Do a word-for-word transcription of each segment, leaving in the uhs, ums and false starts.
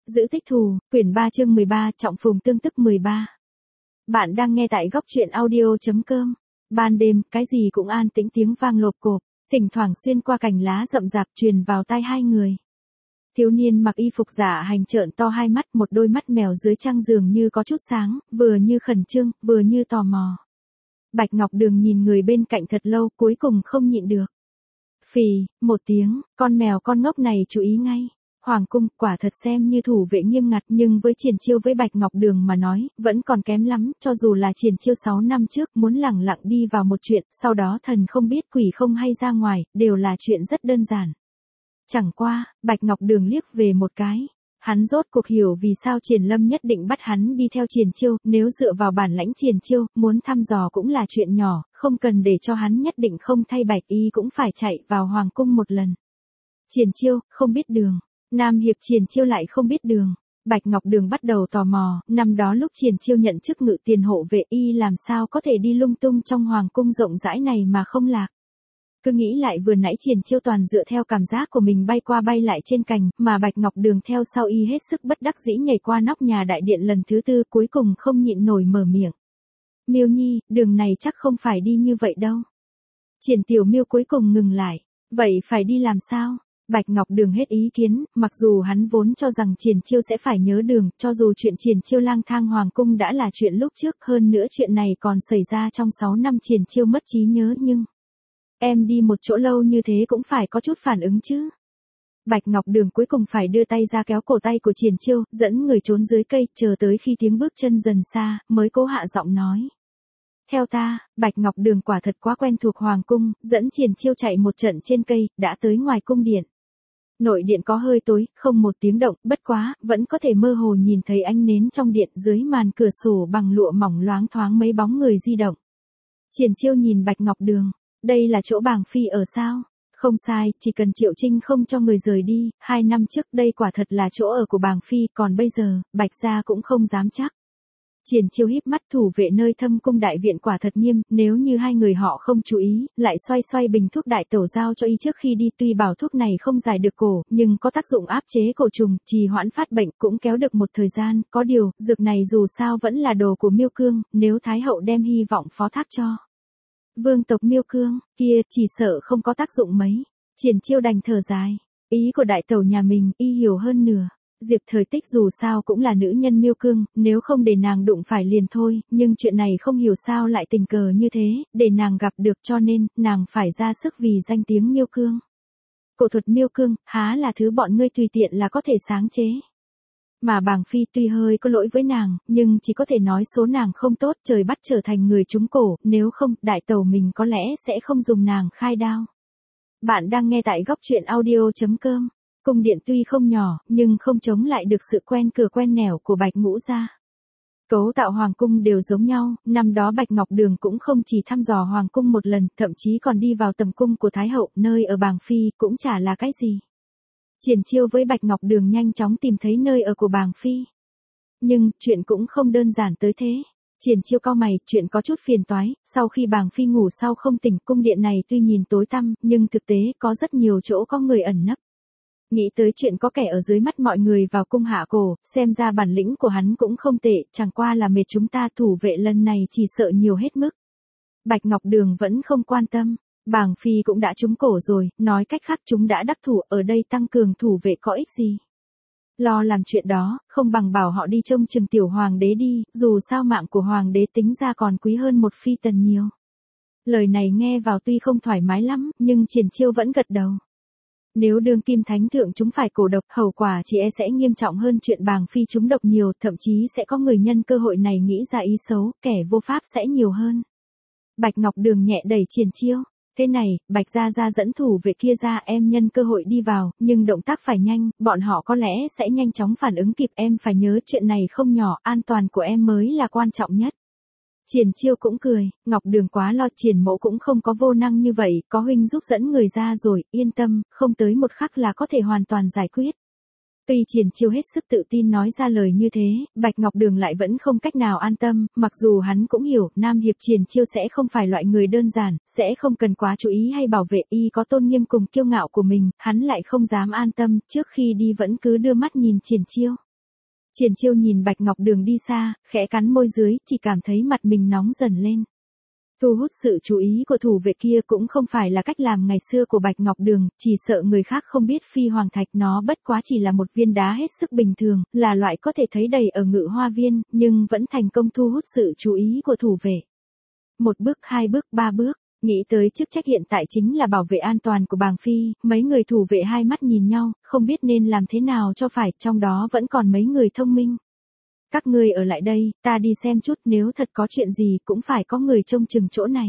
Giữ tích thù, quyển ba chương mười ba, trọng phùng tương tức mười ba. Bạn đang nghe tại góc truyện audio.com. Ban đêm, cái gì cũng an tĩnh, tiếng vang lộp cộp, thỉnh thoảng xuyên qua cành lá rậm rạp truyền vào tai hai người. Thiếu niên mặc y phục giả hành trợn to hai mắt, một đôi mắt mèo dưới trăng dường như có chút sáng, vừa như khẩn trương, vừa như tò mò. Bạch Ngọc Đường nhìn người bên cạnh thật lâu, cuối cùng không nhịn được. Phì, một tiếng, con mèo con ngốc này chú ý ngay. Hoàng cung quả thật xem như thủ vệ nghiêm ngặt, nhưng với Triển Chiêu với Bạch Ngọc Đường mà nói, vẫn còn kém lắm, cho dù là Triển Chiêu sáu năm trước muốn lẳng lặng đi vào một chuyện, sau đó thần không biết quỷ không hay ra ngoài, đều là chuyện rất đơn giản. Chẳng qua, Bạch Ngọc Đường liếc về một cái. Hắn rốt cuộc hiểu vì sao Triển Lâm nhất định bắt hắn đi theo Triển Chiêu, nếu dựa vào bản lãnh Triển Chiêu, muốn thăm dò cũng là chuyện nhỏ, không cần để cho hắn nhất định không thay bạch y cũng phải chạy vào hoàng cung một lần. Triển Chiêu, không biết đường. Nam hiệp Triển Chiêu lại không biết đường. Bạch Ngọc Đường bắt đầu tò mò, năm đó lúc Triển Chiêu nhận chức ngự tiền hộ vệ y làm sao có thể đi lung tung trong hoàng cung rộng rãi này mà không lạc. Cứ nghĩ lại vừa nãy Triển Chiêu toàn dựa theo cảm giác của mình bay qua bay lại trên cành, mà Bạch Ngọc Đường theo sau y hết sức bất đắc dĩ nhảy qua nóc nhà đại điện lần thứ tư, cuối cùng không nhịn nổi mở miệng. Miêu Nhi, đường này chắc không phải đi như vậy đâu. Triển Tiểu Miêu cuối cùng ngừng lại. Vậy phải đi làm sao? Bạch Ngọc Đường hết ý kiến, mặc dù hắn vốn cho rằng Triển Chiêu sẽ phải nhớ đường, cho dù chuyện Triển Chiêu lang thang hoàng cung đã là chuyện lúc trước, hơn nữa chuyện này còn xảy ra trong sáu năm Triển Chiêu mất trí nhớ, nhưng em đi một chỗ lâu như thế cũng phải có chút phản ứng chứ. Bạch Ngọc Đường cuối cùng phải đưa tay ra kéo cổ tay của Triển Chiêu, dẫn người trốn dưới cây, chờ tới khi tiếng bước chân dần xa, mới cố hạ giọng nói. Theo ta, Bạch Ngọc Đường quả thật quá quen thuộc hoàng cung, dẫn Triển Chiêu chạy một trận trên cây, đã tới ngoài cung điện. Nội điện có hơi tối, không một tiếng động, bất quá, vẫn có thể mơ hồ nhìn thấy ánh nến trong điện, dưới màn cửa sổ bằng lụa mỏng loáng thoáng mấy bóng người di động. Triển Chiêu nhìn Bạch Ngọc Đường. Đây là chỗ Bàng Phi ở sao? Không sai, chỉ cần Triệu Trinh không cho người rời đi, hai năm trước đây quả thật là chỗ ở của Bàng Phi, còn bây giờ, Bạch gia cũng không dám chắc. Triển Chiêu híp mắt, thủ vệ nơi thâm cung đại viện quả thật nghiêm, nếu như hai người họ không chú ý, lại xoay xoay bình thuốc đại tẩu giao cho y trước khi đi, tuy bảo thuốc này không giải được cổ, nhưng có tác dụng áp chế cổ trùng, trì hoãn phát bệnh, cũng kéo được một thời gian, có điều, dược này dù sao vẫn là đồ của Miêu Cương, nếu Thái hậu đem hy vọng phó thác cho vương tộc Miêu Cương, kia chỉ sợ không có tác dụng mấy. Triển Chiêu đành thở dài, ý của đại tẩu nhà mình, y hiểu hơn nửa. Diệp Thời Tích dù sao cũng là nữ nhân Miêu Cương, nếu không để nàng đụng phải liền thôi, nhưng chuyện này không hiểu sao lại tình cờ như thế, để nàng gặp được, cho nên, nàng phải ra sức vì danh tiếng Miêu Cương. Cổ thuật Miêu Cương, há là thứ bọn ngươi tùy tiện là có thể sáng chế. Mà Bàng Phi tuy hơi có lỗi với nàng, nhưng chỉ có thể nói số nàng không tốt, trời bắt trở thành người trúng cổ, nếu không, đại tẩu mình có lẽ sẽ không dùng nàng khai đao. Bạn đang nghe tại góc truyện audio.com. Cung điện tuy không nhỏ, nhưng không chống lại được sự quen cửa quen nẻo của Bạch Ngũ gia. Cấu tạo hoàng cung đều giống nhau, năm đó Bạch Ngọc Đường cũng không chỉ thăm dò hoàng cung một lần, thậm chí còn đi vào tầm cung của Thái hậu, nơi ở Bàng Phi, cũng chả là cái gì. Triển Chiêu với Bạch Ngọc Đường nhanh chóng tìm thấy nơi ở của Bàng Phi. Nhưng, chuyện cũng không đơn giản tới thế. Triển Chiêu cau mày, chuyện có chút phiền toái, sau khi Bàng Phi ngủ sau không tỉnh, cung điện này tuy nhìn tối tăm, nhưng thực tế có rất nhiều chỗ có người ẩn nấp. Nghĩ tới chuyện có kẻ ở dưới mắt mọi người vào cung hạ cổ, xem ra bản lĩnh của hắn cũng không tệ, chẳng qua là mệt chúng ta, thủ vệ lần này chỉ sợ nhiều hết mức. Bạch Ngọc Đường vẫn không quan tâm. Bàng Phi cũng đã trúng cổ rồi, nói cách khác chúng đã đắc thủ, ở đây tăng cường thủ vệ có ích gì. Lo làm chuyện đó, không bằng bảo họ đi trông chừng tiểu hoàng đế đi, dù sao mạng của hoàng đế tính ra còn quý hơn một phi tần nhiều. Lời này nghe vào tuy không thoải mái lắm, nhưng Triển Chiêu vẫn gật đầu. Nếu đương kim thánh thượng chúng phải cổ độc, hậu quả chỉ e sẽ nghiêm trọng hơn chuyện Bàng Phi chúng độc nhiều, thậm chí sẽ có người nhân cơ hội này nghĩ ra ý xấu, kẻ vô pháp sẽ nhiều hơn. Bạch Ngọc Đường nhẹ đẩy Triển Chiêu. Thế này, Bạch gia gia dẫn thủ vệ kia ra, em nhân cơ hội đi vào, nhưng động tác phải nhanh, bọn họ có lẽ sẽ nhanh chóng phản ứng kịp, em phải nhớ chuyện này không nhỏ, an toàn của em mới là quan trọng nhất. Triển Chiêu cũng cười, Ngọc Đường quá lo, Triển mẫu cũng không có vô năng như vậy, có huynh giúp dẫn người ra rồi, yên tâm, không tới một khắc là có thể hoàn toàn giải quyết. Tuy Triển Chiêu hết sức tự tin nói ra lời như thế, Bạch Ngọc Đường lại vẫn không cách nào an tâm, mặc dù hắn cũng hiểu, Nam hiệp Triển Chiêu sẽ không phải loại người đơn giản, sẽ không cần quá chú ý hay bảo vệ, y có tôn nghiêm cùng kiêu ngạo của mình, hắn lại không dám an tâm, trước khi đi vẫn cứ đưa mắt nhìn Triển Chiêu. Triển Chiêu nhìn Bạch Ngọc Đường đi xa, khẽ cắn môi dưới, chỉ cảm thấy mặt mình nóng dần lên. Thu hút sự chú ý của thủ vệ kia cũng không phải là cách làm ngày xưa của Bạch Ngọc Đường, chỉ sợ người khác không biết phi hoàng thạch nó bất quá chỉ là một viên đá hết sức bình thường, là loại có thể thấy đầy ở Ngự Hoa Viên, nhưng vẫn thành công thu hút sự chú ý của thủ vệ. Một bước, hai bước, ba bước, nghĩ tới chức trách hiện tại chính là bảo vệ an toàn của bàng phi, mấy người thủ vệ hai mắt nhìn nhau, không biết nên làm thế nào cho phải, trong đó vẫn còn mấy người thông minh. Các ngươi ở lại đây, ta đi xem chút, nếu thật có chuyện gì cũng phải có người trông chừng chỗ này.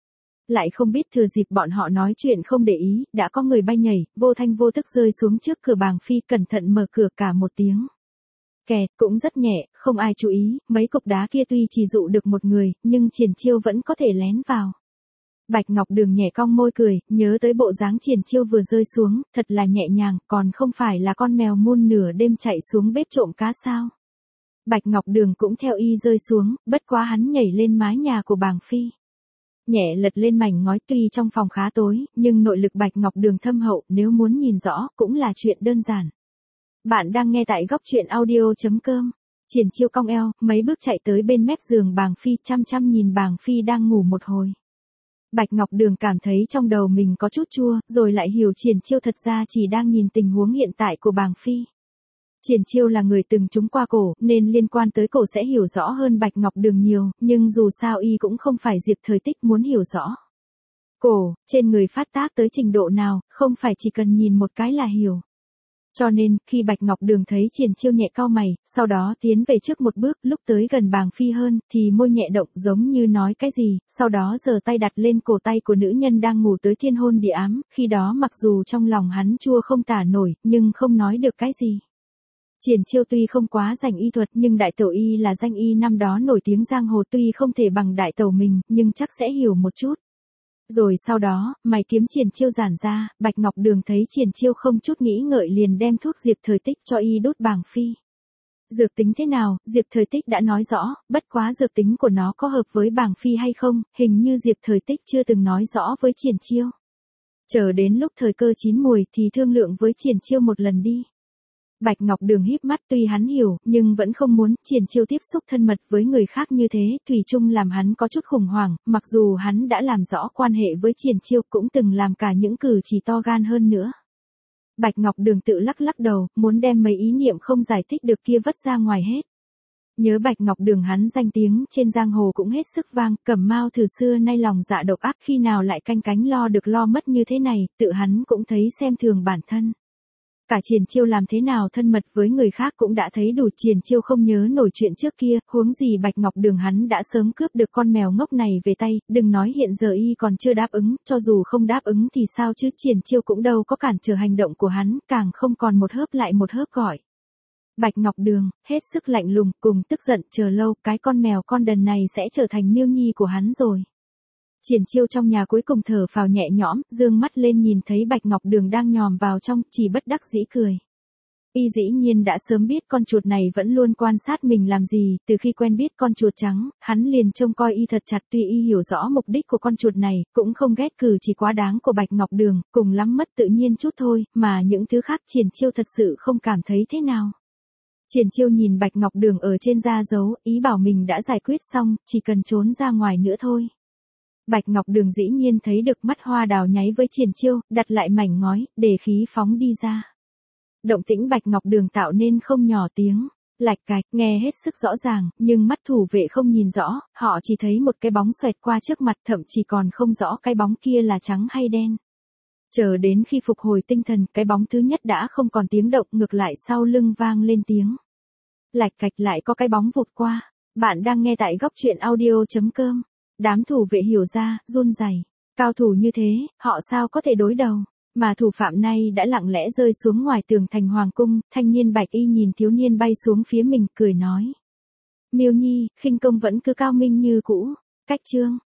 Lại không biết thừa dịp bọn họ nói chuyện không để ý, đã có người bay nhảy, vô thanh vô tức rơi xuống trước cửa bàng phi, cẩn thận mở cửa cả một tiếng. Kẹt, cũng rất nhẹ, không ai chú ý, mấy cục đá kia tuy chỉ dụ được một người, nhưng Triển Chiêu vẫn có thể lén vào. Bạch Ngọc Đường nhẹ cong môi cười, nhớ tới bộ dáng Triển Chiêu vừa rơi xuống, thật là nhẹ nhàng, còn không phải là con mèo muôn nửa đêm chạy xuống bếp trộm cá sao. Bạch Ngọc Đường cũng theo y rơi xuống, bất quá hắn nhảy lên mái nhà của bàng phi. Nhẹ lật lên mảnh ngói, tuy trong phòng khá tối, nhưng nội lực Bạch Ngọc Đường thâm hậu, nếu muốn nhìn rõ, cũng là chuyện đơn giản. Bạn đang nghe tại góc truyện audio chấm com. Triển Chiêu cong eo, mấy bước chạy tới bên mép giường bàng phi, chăm chăm nhìn bàng phi đang ngủ một hồi. Bạch Ngọc Đường cảm thấy trong đầu mình có chút chua, rồi lại hiểu Triển Chiêu thật ra chỉ đang nhìn tình huống hiện tại của bàng phi. Triển Chiêu là người từng trúng qua cổ, nên liên quan tới cổ sẽ hiểu rõ hơn Bạch Ngọc Đường nhiều, nhưng dù sao y cũng không phải Diệp Thời Tích muốn hiểu rõ. Cổ, trên người phát tác tới trình độ nào, không phải chỉ cần nhìn một cái là hiểu. Cho nên, khi Bạch Ngọc Đường thấy Triển Chiêu nhẹ cau mày, sau đó tiến về trước một bước, lúc tới gần bàng phi hơn, thì môi nhẹ động giống như nói cái gì, sau đó giơ tay đặt lên cổ tay của nữ nhân đang ngủ tới thiên hôn địa ám, khi đó mặc dù trong lòng hắn chua không tả nổi, nhưng không nói được cái gì. Triển Chiêu tuy không quá rành y thuật nhưng đại tẩu y là danh y năm đó nổi tiếng giang hồ, tuy không thể bằng đại tẩu mình, nhưng chắc sẽ hiểu một chút. Rồi sau đó, mày kiếm Triển Chiêu giản ra, Bạch Ngọc Đường thấy Triển Chiêu không chút nghĩ ngợi liền đem thuốc Diệp Thời Tích cho y đốt bàng phi. Dược tính thế nào, Diệp Thời Tích đã nói rõ, bất quá dược tính của nó có hợp với bàng phi hay không, hình như Diệp Thời Tích chưa từng nói rõ với Triển Chiêu. Chờ đến lúc thời cơ chín muồi thì thương lượng với Triển Chiêu một lần đi. Bạch Ngọc Đường híp mắt, tuy hắn hiểu, nhưng vẫn không muốn Triển Chiêu tiếp xúc thân mật với người khác như thế, thủy chung làm hắn có chút khủng hoảng, mặc dù hắn đã làm rõ quan hệ với Triển Chiêu, cũng từng làm cả những cử chỉ to gan hơn nữa. Bạch Ngọc Đường tự lắc lắc đầu, muốn đem mấy ý niệm không giải thích được kia vứt ra ngoài hết. Nhớ Bạch Ngọc Đường hắn danh tiếng trên giang hồ cũng hết sức vang, Cẩm Mao từ xưa nay lòng dạ độc ác, khi nào lại canh cánh lo được lo mất như thế này, tự hắn cũng thấy xem thường bản thân. Cả Triển Chiêu làm thế nào thân mật với người khác cũng đã thấy đủ, Triển Chiêu không nhớ nổi chuyện trước kia, huống gì Bạch Ngọc Đường hắn đã sớm cướp được con mèo ngốc này về tay, đừng nói hiện giờ y còn chưa đáp ứng, cho dù không đáp ứng thì sao chứ, Triển Chiêu cũng đâu có cản trở hành động của hắn, càng không còn một hớp lại một hớp gọi. Bạch Ngọc Đường, hết sức lạnh lùng, cùng tức giận, chờ lâu, cái con mèo con đần này sẽ trở thành miêu nhi của hắn rồi. Triển Chiêu trong nhà cuối cùng thở phào nhẹ nhõm, dương mắt lên nhìn thấy Bạch Ngọc Đường đang nhòm vào trong, chỉ bất đắc dĩ cười. Y dĩ nhiên đã sớm biết con chuột này vẫn luôn quan sát mình làm gì, từ khi quen biết con chuột trắng, hắn liền trông coi y thật chặt, tuy y hiểu rõ mục đích của con chuột này, cũng không ghét cử chỉ quá đáng của Bạch Ngọc Đường, cùng lắm mất tự nhiên chút thôi, mà những thứ khác Triển Chiêu thật sự không cảm thấy thế nào. Triển Chiêu nhìn Bạch Ngọc Đường ở trên da dấu, ý bảo mình đã giải quyết xong, chỉ cần trốn ra ngoài nữa thôi. Bạch Ngọc Đường dĩ nhiên thấy được, mắt hoa đào nháy với Triển Chiêu, đặt lại mảnh ngói, để khí phóng đi ra. Động tĩnh Bạch Ngọc Đường tạo nên không nhỏ tiếng, lạch cạch, nghe hết sức rõ ràng, nhưng mắt thủ vệ không nhìn rõ, họ chỉ thấy một cái bóng xoẹt qua trước mặt, thậm chí còn không rõ cái bóng kia là trắng hay đen. Chờ đến khi phục hồi tinh thần, cái bóng thứ nhất đã không còn tiếng động, ngược lại sau lưng vang lên tiếng. Lạch cạch, lại có cái bóng vụt qua. Bạn đang nghe tại góc truyện audio chấm com. Đám thủ vệ hiểu ra, run rẩy. Cao thủ như thế, họ sao có thể đối đầu. Mà thủ phạm này đã lặng lẽ rơi xuống ngoài tường thành hoàng cung, thanh niên bạch y nhìn thiếu niên bay xuống phía mình, cười nói. Miêu Nhi, khinh công vẫn cứ cao minh như cũ. Cách chương,